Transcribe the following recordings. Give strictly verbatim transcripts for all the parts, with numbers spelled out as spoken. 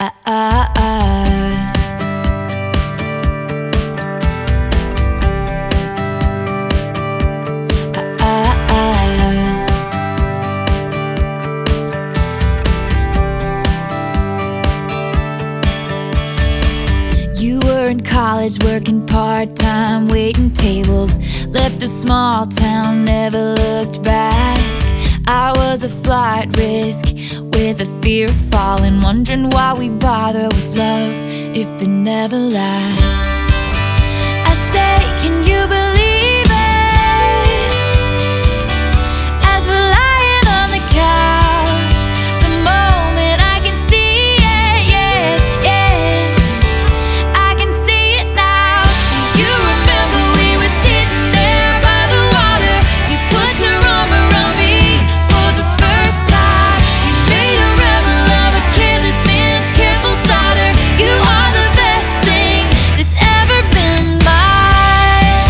I, I, I. You were in college working part-time, waiting tables, left a small town, never looked back. I was a flight risk with a fear of falling, wondering why we bother with love if it never lasts. I say, can you believe it? As we're lying on the couch, the moment I can see it, yes, yes, I can see it now. You remember we were sitting there by the water, you put your arm around me for the first time. You made a rebel of a careless man's careful daughter. You are the best thing that's ever been mine.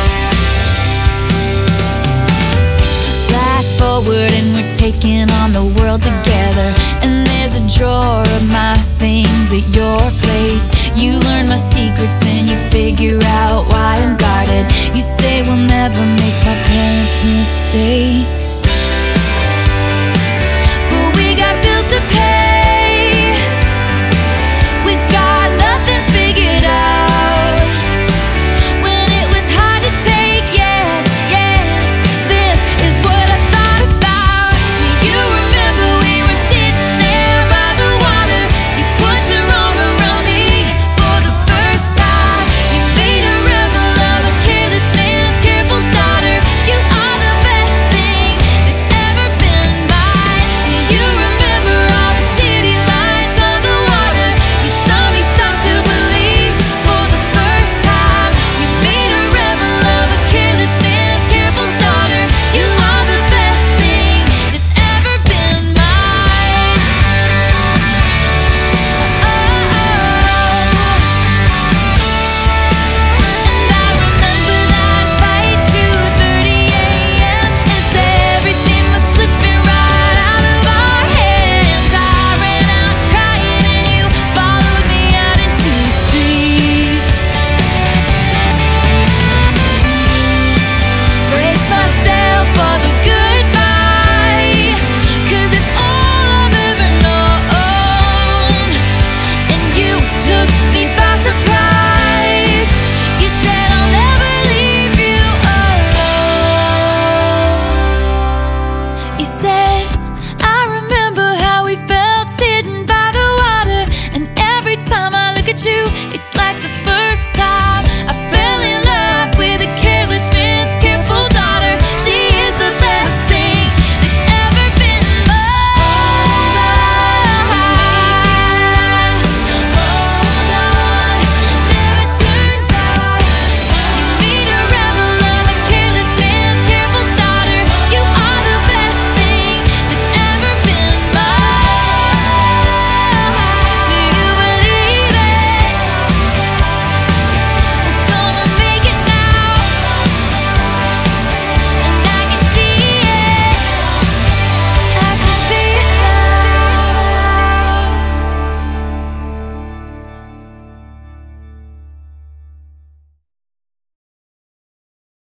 Flash forward and we're taking on the world together, and there's a drawer of my things at your place. You learn my secrets and you figure out why I'm guarded. You say we'll never make my parents' mistakes.